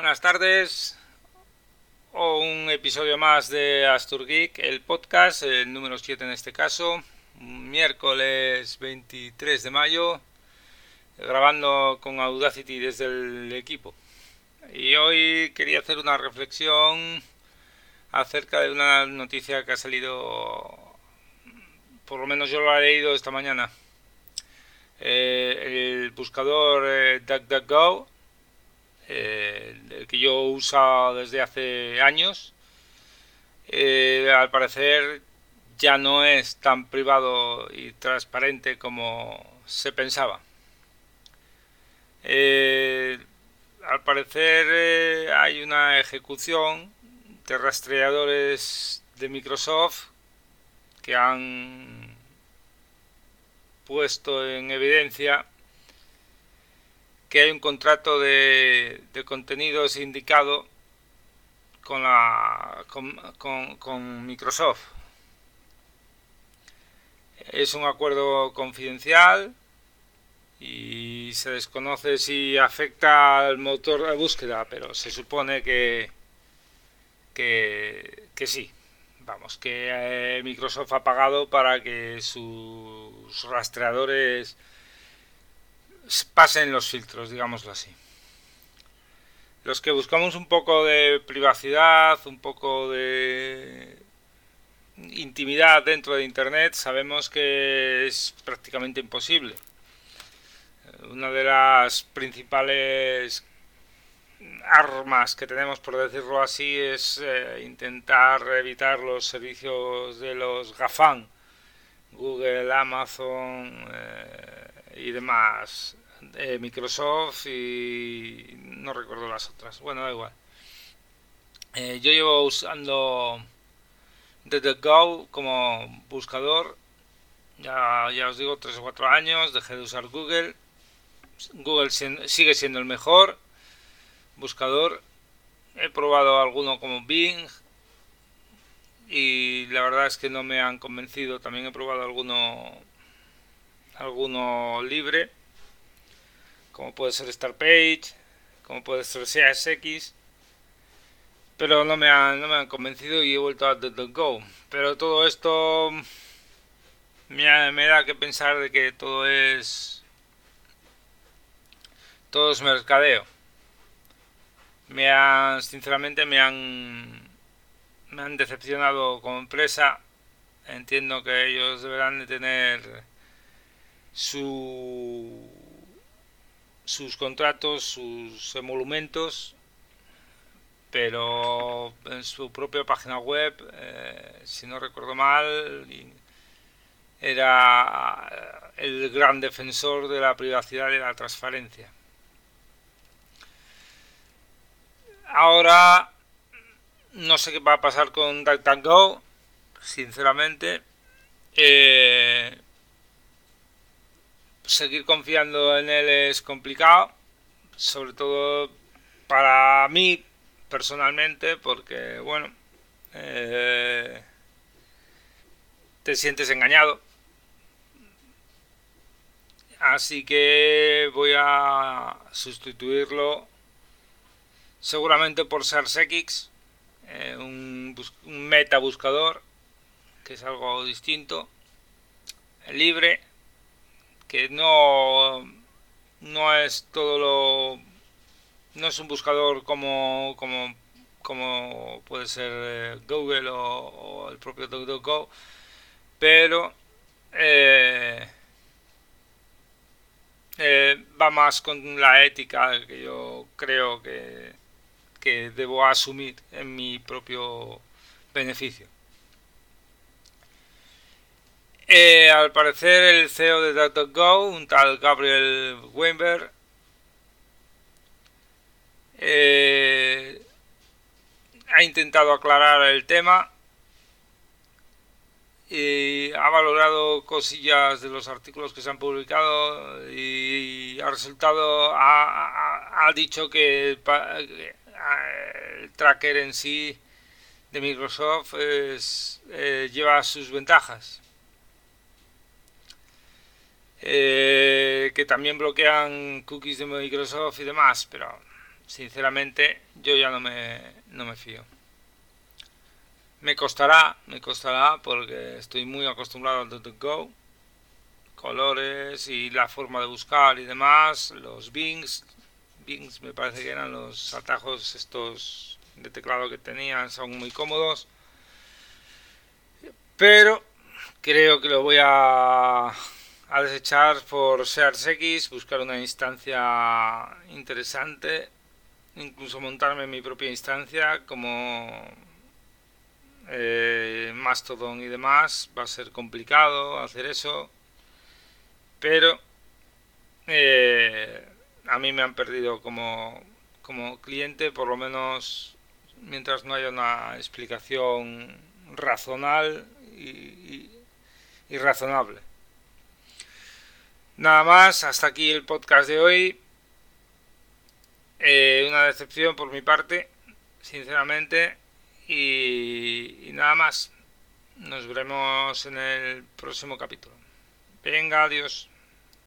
Buenas tardes, o un episodio más de Astur Geek, el podcast, el número 7 en este caso, miércoles 23 de mayo, grabando con Audacity desde el equipo. Y hoy quería hacer una reflexión acerca de una noticia que ha salido, por lo menos yo lo he leído esta mañana. El buscador DuckDuckGo, el que yo uso desde hace años, al parecer ya no es tan privado y transparente como se pensaba. Al parecer hay una ejecución de rastreadores de Microsoft que han puesto en evidencia que hay un contrato de contenidos indicado con Microsoft. Es un acuerdo confidencial y se desconoce si afecta al motor de búsqueda, pero se supone que sí. Vamos, que Microsoft ha pagado para que sus rastreadores pasen los filtros, digámoslo así. Los que buscamos un poco de privacidad, un poco de intimidad dentro de Internet, sabemos que es prácticamente imposible. Una de las principales armas que tenemos, por decirlo así, es intentar evitar los servicios de los GAFAM, Google, Amazon y demás, Microsoft y no recuerdo las otras. Bueno, da igual. Yo llevo usando DuckDuckGo como buscador, ya os digo, 3 o 4 años. Dejé de usar Google. Google sigue siendo el mejor buscador. He probado alguno como Bing y la verdad es que no me han convencido. También he probado alguno libre, como puede ser Startpage, como puede ser CSX, pero no me han convencido y he vuelto a DuckDuckGo. Pero todo esto me da que pensar de que todo es mercadeo. Sinceramente me han decepcionado como empresa. Entiendo que ellos deberán de tener sus contratos, sus emolumentos, pero en su propia página web, si no recuerdo mal, era el gran defensor de la privacidad y la transparencia. Ahora no sé qué va a pasar con DuckDuckGo, sinceramente. Seguir confiando en él es complicado, sobre todo para mí personalmente, porque bueno, te sientes engañado. Así que voy a sustituirlo seguramente por ShareSX, un meta buscador, que es algo distinto, libre, que no es todo lo... No es un buscador como puede ser Google o el propio DuckDuckGo, pero va más con la ética que yo creo que debo asumir en mi propio beneficio. Al parecer el CEO de DuckDuckGo, un tal Gabriel Weinberg, ha intentado aclarar el tema y ha valorado cosillas de los artículos que se han publicado y ha dicho que el tracker en sí de Microsoft lleva sus ventajas, que también bloquean cookies de Microsoft y demás, pero sinceramente yo ya no me fío. Me costará porque estoy muy acostumbrado al DuckDuckGo, colores y la forma de buscar y demás, los Bings me parece que eran los atajos estos de teclado que tenían, son muy cómodos, pero creo que lo voy a desechar por SearchX, buscar una instancia interesante, incluso montarme mi propia instancia como Mastodon y demás. Va a ser complicado hacer eso, pero a mí me han perdido como cliente, por lo menos mientras no haya una explicación razonable y razonable. Nada más, hasta aquí el podcast de hoy. Una decepción por mi parte, sinceramente, y nada más. Nos veremos en el próximo capítulo. Venga, adiós.